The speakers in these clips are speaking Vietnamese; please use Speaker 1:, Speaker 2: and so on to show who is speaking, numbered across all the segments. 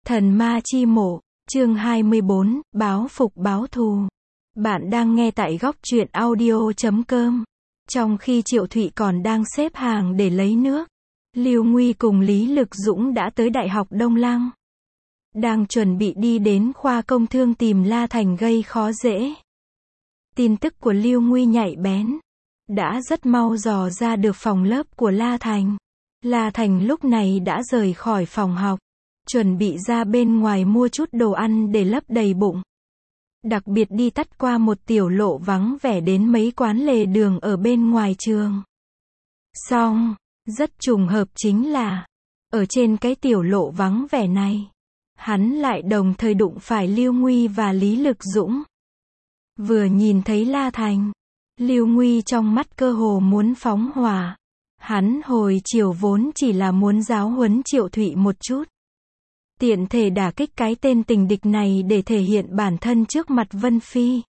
Speaker 1: Thần ma chi mộ, chương 24, báo phục báo thù. Bạn đang nghe tại góc truyện audio.com. Trong khi Triệu Thụy còn đang xếp hàng để lấy nước, Lưu Nguy cùng Lý Lực Dũng đã tới Đại học Đông Lăng. Đang chuẩn bị đi đến khoa công thương tìm La Thành gây khó dễ. Tin tức của Lưu Nguy nhạy bén, đã rất mau dò ra được phòng lớp của La Thành. La Thành lúc này đã rời khỏi phòng học, chuẩn bị ra bên ngoài mua chút đồ ăn để lấp đầy bụng. Đặc biệt đi tắt qua một tiểu lộ vắng vẻ đến mấy quán lề đường ở bên ngoài trường. Xong, rất trùng hợp chính là, ở trên cái tiểu lộ vắng vẻ này, hắn lại đồng thời đụng phải Lưu Nguy và Lý Lực Dũng. Vừa nhìn thấy La Thành, Lưu Nguy trong mắt cơ hồ muốn phóng hỏa. Hắn hồi chiều vốn chỉ là muốn giáo huấn Triệu Thụy một chút, tiện thể đả kích cái tên tình địch này để thể hiện bản thân trước mặt Vân Phi.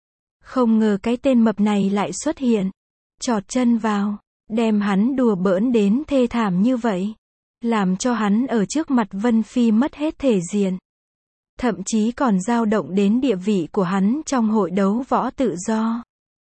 Speaker 1: Không ngờ cái tên mập này lại xuất hiện, chọt chân vào, đem hắn đùa bỡn đến thê thảm như vậy, làm cho hắn ở trước mặt Vân Phi mất hết thể diện. Thậm chí còn dao động đến địa vị của hắn trong hội đấu võ tự do.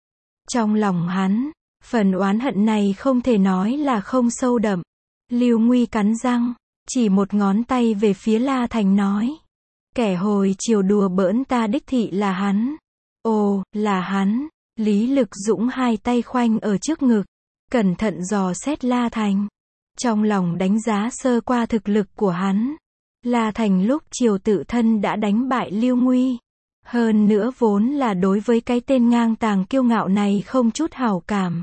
Speaker 1: Trong lòng hắn, phần oán hận này không thể nói là không sâu đậm. Lưu Nguy cắn răng, chỉ một ngón tay về phía La Thành nói: kẻ hồi chiều đùa bỡn ta đích thị là hắn. Ồ, là hắn. Lý Lực Dũng hai tay khoanh ở trước ngực, cẩn thận dò xét La Thành. Trong lòng đánh giá sơ qua thực lực của hắn. La Thành lúc chiều tự thân đã đánh bại Lưu Nguy. Hơn nữa vốn là đối với cái tên ngang tàng kiêu ngạo này không chút hảo cảm.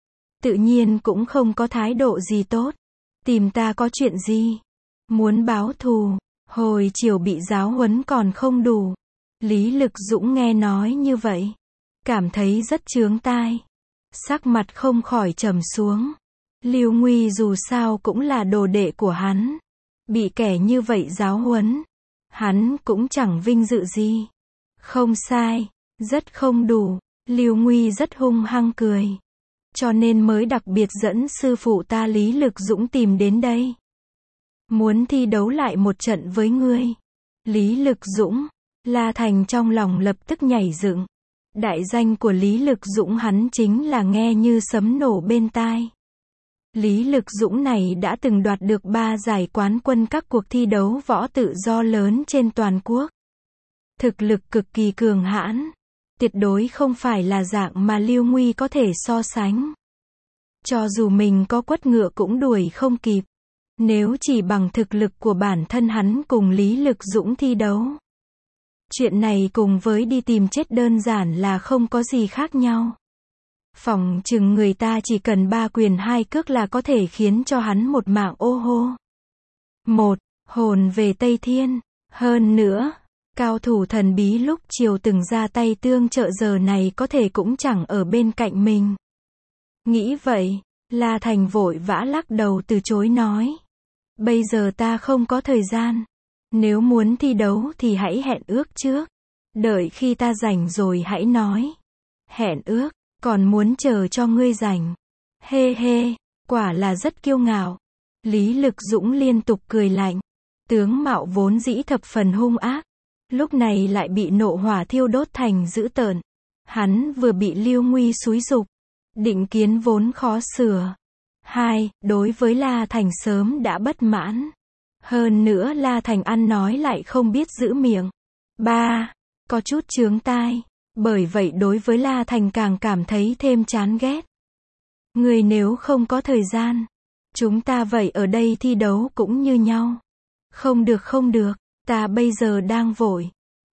Speaker 1: Tự nhiên cũng không có thái độ gì tốt. Tìm ta có chuyện gì? Muốn báo thù, hồi chiều bị giáo huấn còn không đủ. Lý Lực Dũng nghe nói như vậy, cảm thấy rất chướng tai. Sắc mặt không khỏi trầm xuống. Lưu Nguy dù sao cũng là đồ đệ của hắn. Bị kẻ như vậy giáo huấn, hắn cũng chẳng vinh dự gì. Không sai, rất không đủ. Lưu Nguy rất hung hăng cười. Cho nên mới đặc biệt dẫn sư phụ ta Lý Lực Dũng tìm đến đây. Muốn thi đấu lại một trận với ngươi. Lý Lực Dũng, La Thành trong lòng lập tức nhảy dựng. Đại danh của Lý Lực Dũng hắn chính là nghe như sấm nổ bên tai. Lý Lực Dũng này đã từng đoạt được 3 giải quán quân các cuộc thi đấu võ tự do lớn trên toàn quốc. Thực lực cực kỳ cường hãn. Tuyệt đối không phải là dạng mà Lưu Nguy có thể so sánh. Cho dù mình có quất ngựa cũng đuổi không kịp. Nếu chỉ bằng thực lực của bản thân hắn cùng Lý Lực Dũng thi đấu, chuyện này cùng với đi tìm chết đơn giản là không có gì khác nhau. Phỏng chừng người ta chỉ cần 3 quyền 2 cước là có thể khiến cho hắn một mạng ô hô. Một, hồn về Tây Thiên. Hơn nữa, cao thủ thần bí lúc chiều từng ra tay tương trợ giờ này có thể cũng chẳng ở bên cạnh mình. Nghĩ vậy, La Thành vội vã lắc đầu từ chối nói: bây giờ ta không có thời gian. Nếu muốn thi đấu thì hãy hẹn ước trước. Đợi khi ta rảnh rồi hãy nói. Hẹn ước, còn muốn chờ cho ngươi rảnh. Hê hê, quả là rất kiêu ngạo. Lý Lực Dũng liên tục cười lạnh. Tướng mạo vốn dĩ thập phần hung ác, lúc này lại bị nộ hỏa thiêu đốt thành dữ tợn. Hắn vừa bị Lưu Nguy xúi giục, định kiến vốn khó sửa. 2. Đối với La Thành sớm đã bất mãn. Hơn nữa La Thành ăn nói lại không biết giữ miệng. 3. Có chút chướng tai. Bởi vậy đối với La Thành càng cảm thấy thêm chán ghét. Người nếu không có thời gian, chúng ta vậy ở đây thi đấu cũng như nhau. Không được, ta bây giờ đang vội.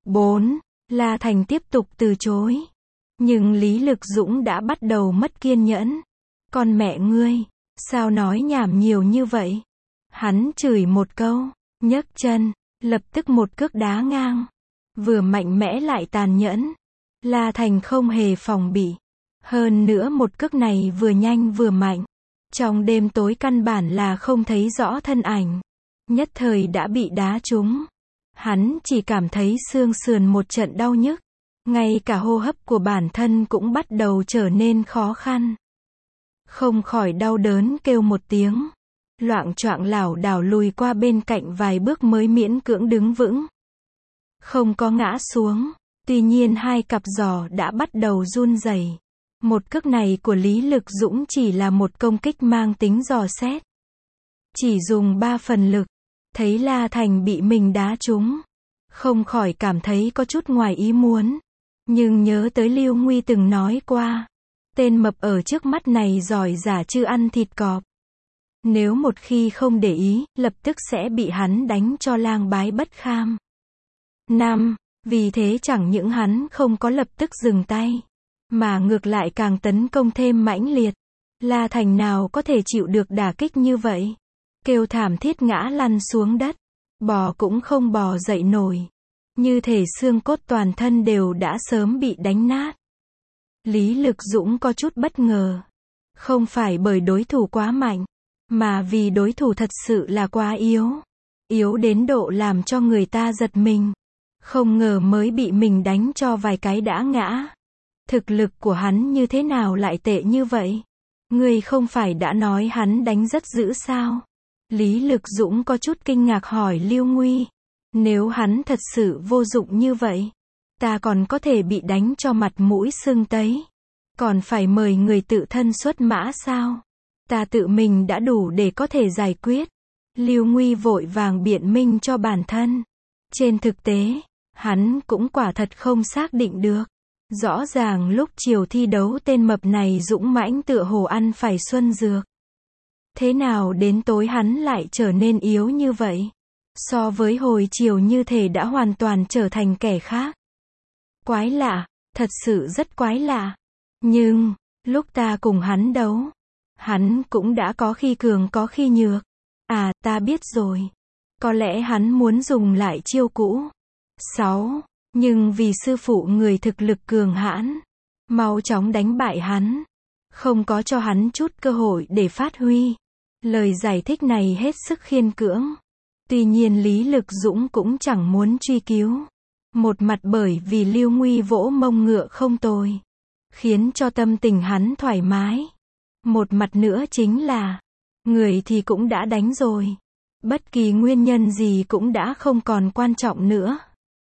Speaker 1: 4. La Thành tiếp tục từ chối. Nhưng Lý Lực Dũng đã bắt đầu mất kiên nhẫn. Con mẹ ngươi, sao nói nhảm nhiều như vậy? Hắn chửi một câu, nhấc chân, lập tức một cước đá ngang. Vừa mạnh mẽ lại tàn nhẫn. La Thành không hề phòng bị. Hơn nữa một cước này vừa nhanh vừa mạnh. Trong đêm tối căn bản là không thấy rõ thân ảnh. Nhất thời đã bị đá trúng. Hắn chỉ cảm thấy xương sườn một trận đau nhức. Ngay cả hô hấp của bản thân cũng bắt đầu trở nên khó khăn. Không khỏi đau đớn kêu một tiếng. loạng choạng lảo đảo lùi qua bên cạnh vài bước mới miễn cưỡng đứng vững. Không có ngã xuống, tuy nhiên hai cặp giò đã bắt đầu run rẩy. Một cước này của Lý Lực Dũng chỉ là một công kích mang tính dò xét. Chỉ dùng 3 phần lực, thấy La Thành bị mình đá trúng, không khỏi cảm thấy có chút ngoài ý muốn. Nhưng nhớ tới Lưu Nguy từng nói qua, tên mập ở trước mắt này giỏi giả chứ ăn thịt cọp. Nếu một khi không để ý, lập tức sẽ bị hắn đánh cho lang bái bất kham. Vì thế chẳng những hắn không có lập tức dừng tay, mà ngược lại càng tấn công thêm mãnh liệt. La Thành nào có thể chịu được đả kích như vậy. Kêu thảm thiết ngã lăn xuống đất. Bò cũng không bò dậy nổi. Như thể xương cốt toàn thân đều đã sớm bị đánh nát. Lý Lực Dũng có chút bất ngờ. Không phải bởi đối thủ quá mạnh, mà vì đối thủ thật sự là quá yếu. Yếu đến độ làm cho người ta giật mình. Không ngờ mới bị mình đánh cho vài cái đã ngã. Thực lực của hắn như thế nào lại tệ như vậy? Ngươi không phải đã nói hắn đánh rất dữ sao? Lý Lực Dũng có chút kinh ngạc hỏi Lưu Nguy. Nếu hắn thật sự vô dụng như vậy, ta còn có thể bị đánh cho mặt mũi sưng tấy. Còn phải mời người tự thân xuất mã sao? Ta tự mình đã đủ để có thể giải quyết. Lưu Nguy vội vàng biện minh cho bản thân. Trên thực tế, hắn cũng quả thật không xác định được. Rõ ràng lúc chiều thi đấu tên mập này dũng mãnh tựa hồ ăn phải xuân dược. Thế nào đến tối hắn lại trở nên yếu như vậy? So với hồi chiều như thể đã hoàn toàn trở thành kẻ khác. Quái lạ, thật sự rất quái lạ. Nhưng, lúc ta cùng hắn đấu, hắn cũng đã có khi cường có khi nhược. À, ta biết rồi. Có lẽ hắn muốn dùng lại chiêu cũ. 6. Nhưng vì sư phụ người thực lực cường hãn, mau chóng đánh bại hắn, không có cho hắn chút cơ hội để phát huy. Lời giải thích này hết sức khiên cưỡng. Tuy nhiên Lý Lực Dũng cũng chẳng muốn truy cứu. Một mặt bởi vì Lưu Nguy vỗ mông ngựa không tồi, khiến cho tâm tình hắn thoải mái. Một mặt nữa chính là, người thì cũng đã đánh rồi. Bất kỳ nguyên nhân gì cũng đã không còn quan trọng nữa.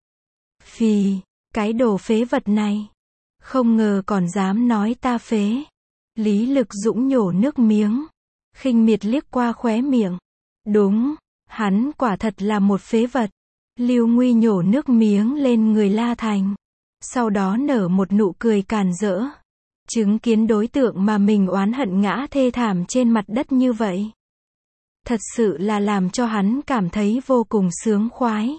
Speaker 1: Phì, cái đồ phế vật này. Không ngờ còn dám nói ta phế. Lý Lực Dũng nhổ nước miếng, khinh miệt liếc qua khóe miệng. Đúng, hắn quả thật là một phế vật. Lưu Nguy nhổ nước miếng lên người La Thành. Sau đó nở một nụ cười càn rỡ. Chứng kiến đối tượng mà mình oán hận ngã thê thảm trên mặt đất như vậy. Thật sự là làm cho hắn cảm thấy vô cùng sướng khoái.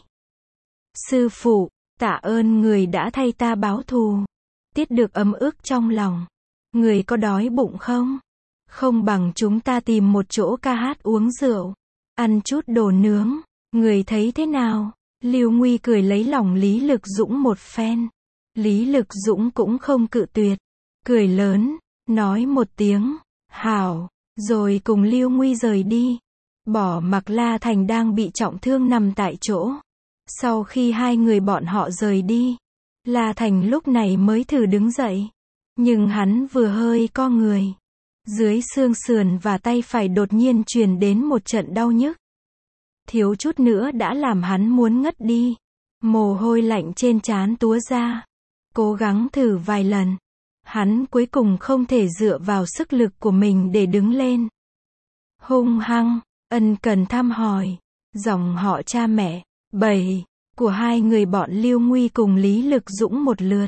Speaker 1: Sư phụ, tạ ơn người đã thay ta báo thù. Tiết được ấm ức trong lòng. Người có đói bụng không? Không bằng chúng ta tìm một chỗ ca hát uống rượu, ăn chút đồ nướng. Người thấy thế nào? Lưu Nguy cười lấy lòng Lý Lực Dũng một phen. Lý Lực Dũng cũng không cự tuyệt. Cười lớn, nói một tiếng, hảo, rồi cùng Lưu Nguy rời đi. Bỏ mặc La Thành đang bị trọng thương nằm tại chỗ. Sau khi hai người bọn họ rời đi, La Thành lúc này mới thử đứng dậy. Nhưng hắn vừa hơi co người, dưới xương sườn và tay phải đột nhiên truyền đến một trận đau nhức. Thiếu chút nữa đã làm hắn muốn ngất đi. Mồ hôi lạnh trên trán túa ra. Cố gắng thử vài lần, hắn cuối cùng không thể dựa vào sức lực của mình để đứng lên. Hung hăng, ân cần thăm hỏi, dòng họ cha mẹ, 7, của hai người bọn Lưu Nguy cùng Lý Lực Dũng một lượt.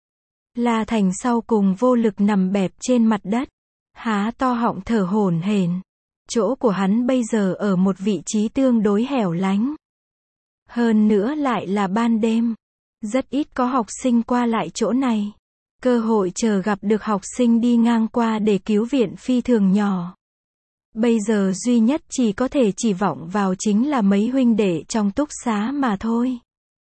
Speaker 1: La Thành sau cùng vô lực nằm bẹp trên mặt đất, há to họng thở hổn hển. Chỗ của hắn bây giờ ở một vị trí tương đối hẻo lánh. Hơn nữa lại là ban đêm. Rất ít có học sinh qua lại chỗ này. Cơ hội chờ gặp được học sinh đi ngang qua để cứu viện phi thường nhỏ. Bây giờ duy nhất chỉ có thể chỉ vọng vào chính là mấy huynh đệ trong túc xá mà thôi.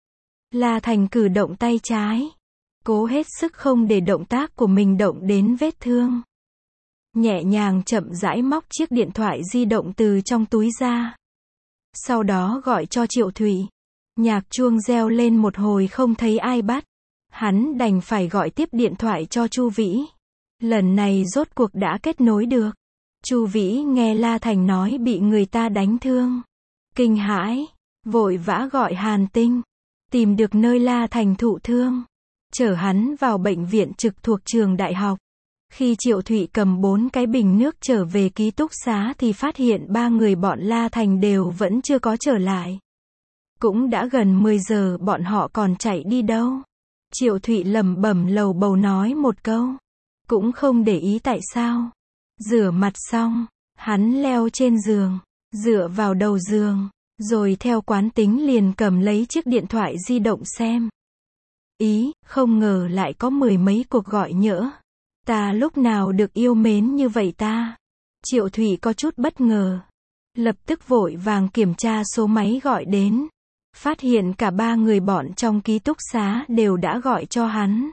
Speaker 1: La Thành cử động tay trái, cố hết sức không để động tác của mình động đến vết thương. Nhẹ nhàng chậm rãi móc chiếc điện thoại di động từ trong túi ra. Sau đó gọi cho Triệu Thụy. Nhạc chuông reo lên một hồi không thấy ai bắt. Hắn đành phải gọi tiếp điện thoại cho Chu Vĩ. Lần này rốt cuộc đã kết nối được. Chu Vĩ nghe La Thành nói bị người ta đánh thương, kinh hãi, vội vã gọi Hàn Tinh, tìm được nơi La Thành thụ thương, chở hắn vào bệnh viện trực thuộc trường đại học. Khi Triệu Thụy cầm 4 cái bình nước trở về ký túc xá thì phát hiện 3 người bọn La Thành đều vẫn chưa có trở lại. Cũng đã gần 10 giờ, bọn họ còn chạy đi đâu? Triệu Thụy lẩm bẩm lầu bầu nói một câu, cũng không để ý tại sao. Rửa mặt xong, hắn leo trên giường, dựa vào đầu giường, rồi theo quán tính liền cầm lấy chiếc điện thoại di động xem. Không ngờ lại có 10 mấy cuộc gọi nhỡ. Ta lúc nào được yêu mến như vậy ta? Triệu Thụy có chút bất ngờ. Lập tức vội vàng kiểm tra số máy gọi đến. Phát hiện cả 3 người bọn trong ký túc xá đều đã gọi cho hắn.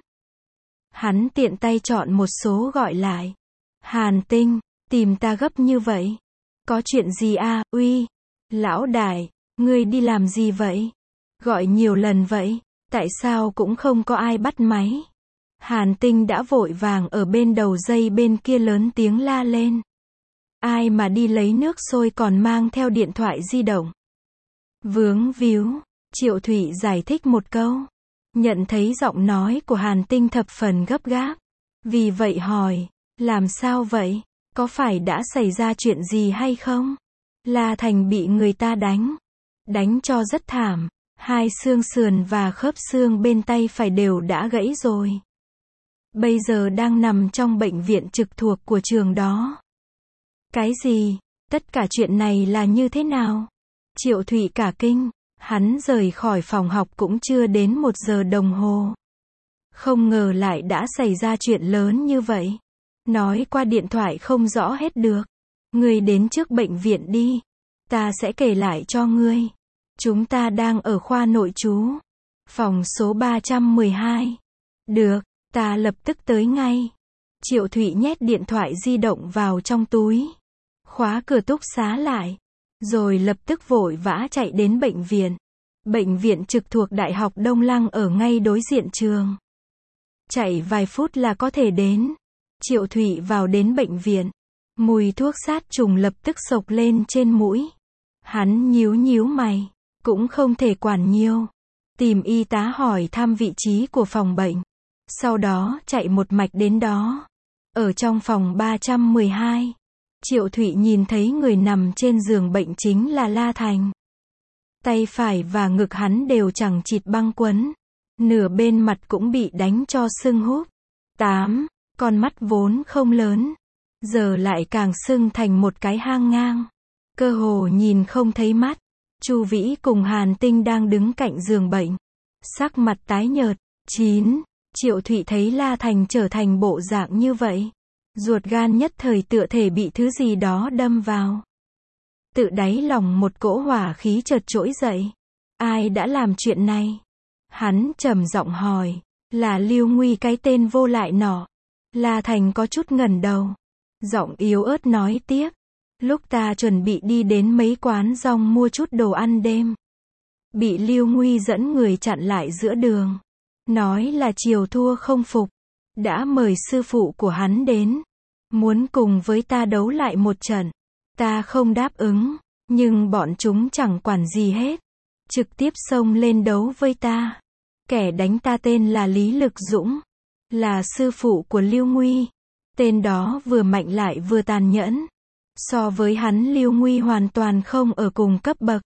Speaker 1: Hắn tiện tay chọn một số gọi lại. Hàn Tinh, tìm ta gấp như vậy. Có chuyện gì à? Uy, lão đại, ngươi đi làm gì vậy? Gọi nhiều lần vậy, tại sao cũng không có ai bắt máy? Hàn Tinh đã vội vàng ở bên đầu dây bên kia lớn tiếng la lên. Ai mà đi lấy nước sôi còn mang theo điện thoại di động? Vướng víu, Triệu Thụy giải thích một câu. Nhận thấy giọng nói của Hàn Tinh thập phần gấp gáp. Vì vậy hỏi, làm sao vậy? Có phải đã xảy ra chuyện gì hay không? La Thành bị người ta đánh cho rất thảm. 2 xương sườn và khớp xương bên tay phải đều đã gãy rồi. Bây giờ đang nằm trong bệnh viện trực thuộc của trường đó. Cái gì? Tất cả chuyện này là như thế nào? Triệu Thụy cả kinh, hắn rời khỏi phòng học cũng chưa đến 1 giờ đồng hồ. Không ngờ lại đã xảy ra chuyện lớn như vậy. Nói qua điện thoại không rõ hết được. Ngươi đến trước bệnh viện đi. Ta sẽ kể lại cho ngươi. Chúng ta đang ở khoa nội trú. Phòng số 312. Được, ta lập tức tới ngay. Triệu Thụy nhét điện thoại di động vào trong túi. Khóa cửa túc xá lại. Rồi lập tức vội vã chạy đến bệnh viện. Bệnh viện trực thuộc Đại học Đông Lăng ở ngay đối diện trường. Chạy vài phút là có thể đến. Triệu Thụy vào đến bệnh viện. Mùi thuốc sát trùng lập tức xộc lên trên mũi. Hắn nhíu mày. Cũng không thể quản nhiều. Tìm y tá hỏi thăm vị trí của phòng bệnh. Sau đó chạy một mạch đến đó. Ở trong phòng 312. Triệu Thụy nhìn thấy người nằm trên giường bệnh chính là La Thành. Tay phải và ngực hắn đều chẳng chịt băng quấn. Nửa bên mặt cũng bị đánh cho sưng húp. 8. Con mắt vốn không lớn. Giờ lại càng sưng thành một cái hang ngang. Cơ hồ nhìn không thấy mắt. Chu Vĩ cùng Hàn Tinh đang đứng cạnh giường bệnh. Sắc mặt tái nhợt. 9. Triệu Thụy thấy La Thành trở thành bộ dạng như vậy. Ruột gan nhất thời tựa thể bị thứ gì đó đâm vào. Tự đáy lòng một cỗ hỏa khí chợt trỗi dậy. Ai đã làm chuyện này? Hắn trầm giọng hỏi. Là Lưu Nguy, cái tên vô lại nọ. La Thành có chút ngẩng đầu. Giọng yếu ớt nói tiếp. Lúc ta chuẩn bị đi đến mấy quán rong mua chút đồ ăn đêm. Bị Lưu Nguy dẫn người chặn lại giữa đường. Nói là chiều thua không phục. Đã mời sư phụ của hắn đến. Muốn cùng với ta đấu lại một trận. Ta không đáp ứng. Nhưng bọn chúng chẳng quản gì hết. Trực tiếp xông lên đấu với ta. Kẻ đánh ta tên là Lý Lực Dũng. Là sư phụ của Lưu Nguy. Tên đó vừa mạnh lại vừa tàn nhẫn. So với hắn Lưu Nguy hoàn toàn không ở cùng cấp bậc.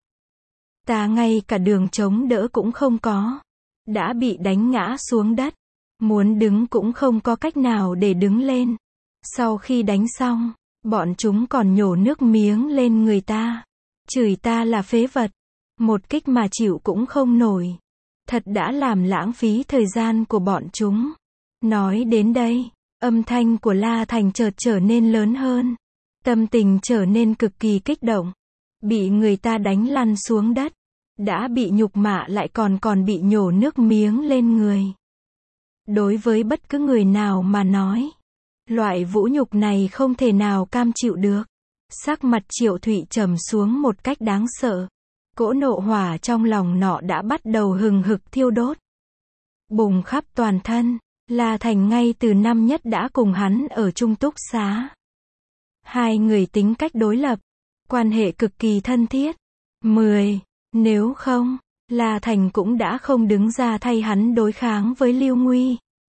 Speaker 1: Ta ngay cả đường chống đỡ cũng không có. Đã bị đánh ngã xuống đất. Muốn đứng cũng không có cách nào để đứng lên. Sau khi đánh xong, bọn chúng còn nhổ nước miếng lên người ta. Chửi ta là phế vật. Một kích mà chịu cũng không nổi. Thật đã làm lãng phí thời gian của bọn chúng. Nói đến đây, âm thanh của La Thành chợt trở nên lớn hơn. Tâm tình trở nên cực kỳ kích động. Bị người ta đánh lăn xuống đất. Đã bị nhục mạ lại còn bị nhổ nước miếng lên người. Đối với bất cứ người nào mà nói, loại vũ nhục này không thể nào cam chịu được. Sắc mặt Triệu Thụy trầm xuống một cách đáng sợ. Cỗ nộ hỏa trong lòng nọ đã bắt đầu hừng hực thiêu đốt. Bùng khắp toàn thân. La Thành ngay từ năm nhất đã cùng hắn ở chung túc xá. Hai người tính cách đối lập, quan hệ cực kỳ thân thiết. 10. Nếu không, La Thành cũng đã không đứng ra thay hắn đối kháng với Lưu Nguy.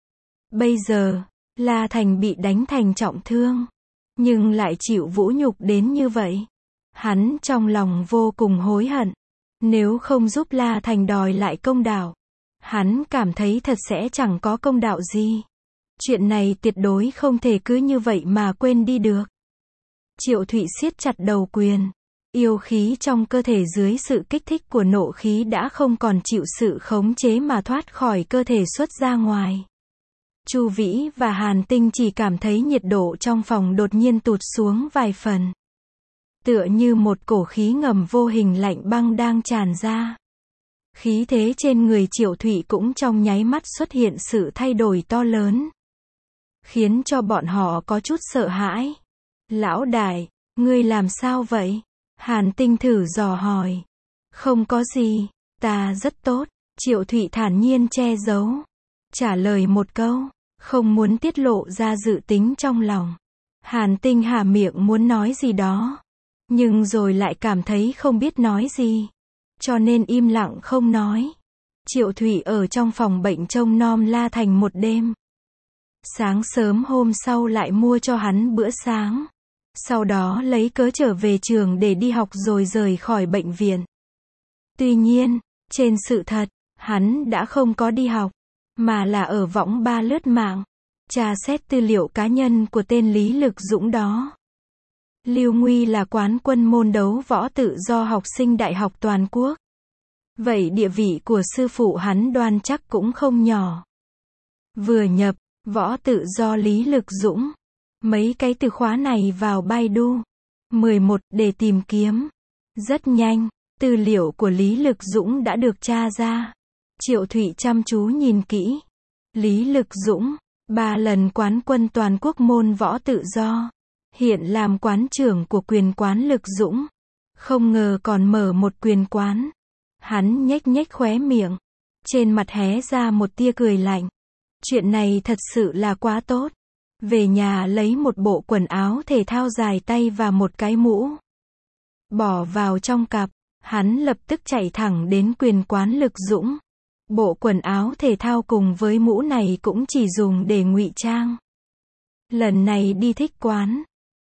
Speaker 1: Bây giờ, La Thành bị đánh thành trọng thương, nhưng lại chịu vũ nhục đến như vậy. Hắn trong lòng vô cùng hối hận. Nếu không giúp La Thành đòi lại công đạo, hắn cảm thấy thật sẽ chẳng có công đạo gì. Chuyện này tuyệt đối không thể cứ như vậy mà quên đi được. Triệu Thụy siết chặt đầu quyền. Yêu khí trong cơ thể dưới sự kích thích của nộ khí đã không còn chịu sự khống chế mà thoát khỏi cơ thể xuất ra ngoài. Chu Vĩ và Hàn Tinh chỉ cảm thấy nhiệt độ trong phòng đột nhiên tụt xuống vài phần. Tựa như một cổ khí ngầm vô hình lạnh băng đang tràn ra. Khí thế trên người Triệu Thụy cũng trong nháy mắt xuất hiện sự thay đổi to lớn, khiến cho bọn họ có chút sợ hãi. Lão đại, ngươi làm sao vậy? Hàn Tinh thử dò hỏi. Không có gì, ta rất tốt. Triệu Thụy thản nhiên che giấu, trả lời một câu, không muốn tiết lộ ra dự tính trong lòng. Hàn Tinh há miệng muốn nói gì đó, nhưng rồi lại cảm thấy không biết nói gì, cho nên im lặng không nói. Triệu Thụy ở trong phòng bệnh trông nom La Thành một đêm. Sáng sớm hôm sau lại mua cho hắn bữa sáng. Sau đó lấy cớ trở về trường để đi học rồi rời khỏi bệnh viện. Tuy nhiên, trên sự thật, hắn đã không có đi học, mà là ở võng ba lướt mạng, tra xét tư liệu cá nhân của tên Lý Lực Dũng đó. Lưu Nguy là quán quân môn đấu võ tự do học sinh đại học toàn quốc. Vậy địa vị của sư phụ hắn đoan chắc cũng không nhỏ. Vừa nhập, võ tự do Lý Lực Dũng. Mấy cái từ khóa này vào Baidu 11 để tìm kiếm. Rất nhanh, tư liệu của Lý Lực Dũng đã được tra ra. Triệu Thụy chăm chú nhìn kỹ. Lý Lực Dũng, 3 lần quán quân toàn quốc môn võ tự do. Hiện làm quán trưởng của quyền quán Lực Dũng. Không ngờ còn mở một quyền quán. Hắn nhếch nhếch khóe miệng. Trên mặt hé ra một tia cười lạnh. Chuyện này thật sự là quá tốt. Về nhà lấy một bộ quần áo thể thao dài tay và một cái mũ. Bỏ vào trong cặp, hắn lập tức chạy thẳng đến quyền quán Lực Dũng. Bộ quần áo thể thao cùng với mũ này cũng chỉ dùng để ngụy trang. Lần này đi thích quán.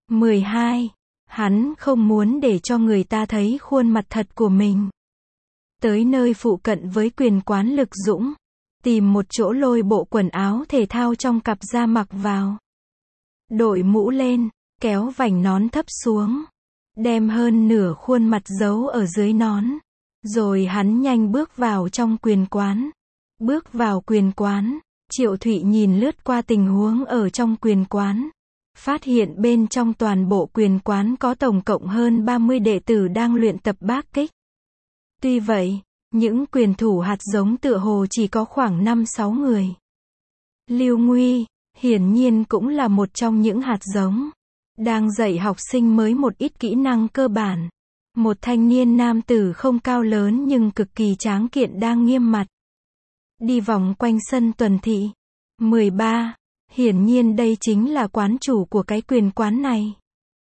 Speaker 1: 12. Hắn không muốn để cho người ta thấy khuôn mặt thật của mình. Tới nơi phụ cận với quyền quán Lực Dũng, tìm một chỗ lôi bộ quần áo thể thao trong cặp ra mặc vào. Đội mũ lên, kéo vành nón thấp xuống, đem hơn nửa khuôn mặt giấu ở dưới nón. Rồi hắn nhanh bước vào trong quyền quán. Bước vào quyền quán, Triệu Thụy nhìn lướt qua tình huống ở trong quyền quán. Phát hiện bên trong toàn bộ quyền quán có tổng cộng hơn 30 đệ tử đang luyện tập bác kích. Tuy vậy, những quyền thủ hạt giống tựa hồ chỉ có khoảng 5-6 người. Lưu Nguy, hiển nhiên cũng là một trong những hạt giống, đang dạy học sinh mới một ít kỹ năng cơ bản. Một thanh niên nam tử không cao lớn nhưng cực kỳ tráng kiện đang nghiêm mặt đi vòng quanh sân tuần thị. 13. Hiển nhiên đây chính là quán chủ của cái quyền quán này.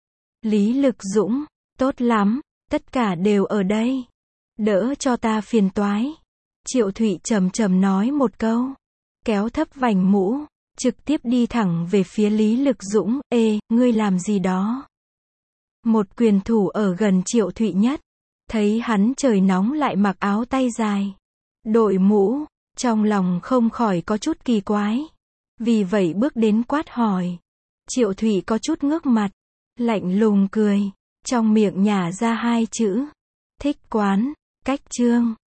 Speaker 1: Lý Lực Dũng, tốt lắm, tất cả đều ở đây. Đỡ cho ta phiền toái. Triệu Thụy trầm trầm nói một câu, kéo thấp vành mũ, trực tiếp đi thẳng về phía Lý Lực Dũng. Ê, ngươi làm gì đó? Một quyền thủ ở gần Triệu Thụy nhất, thấy hắn trời nóng lại mặc áo tay dài, đội mũ, trong lòng không khỏi có chút kỳ quái. Vì vậy bước đến quát hỏi. Triệu Thụy có chút ngước mặt, lạnh lùng cười, trong miệng nhả ra 2 chữ. Thích quán, cách chương.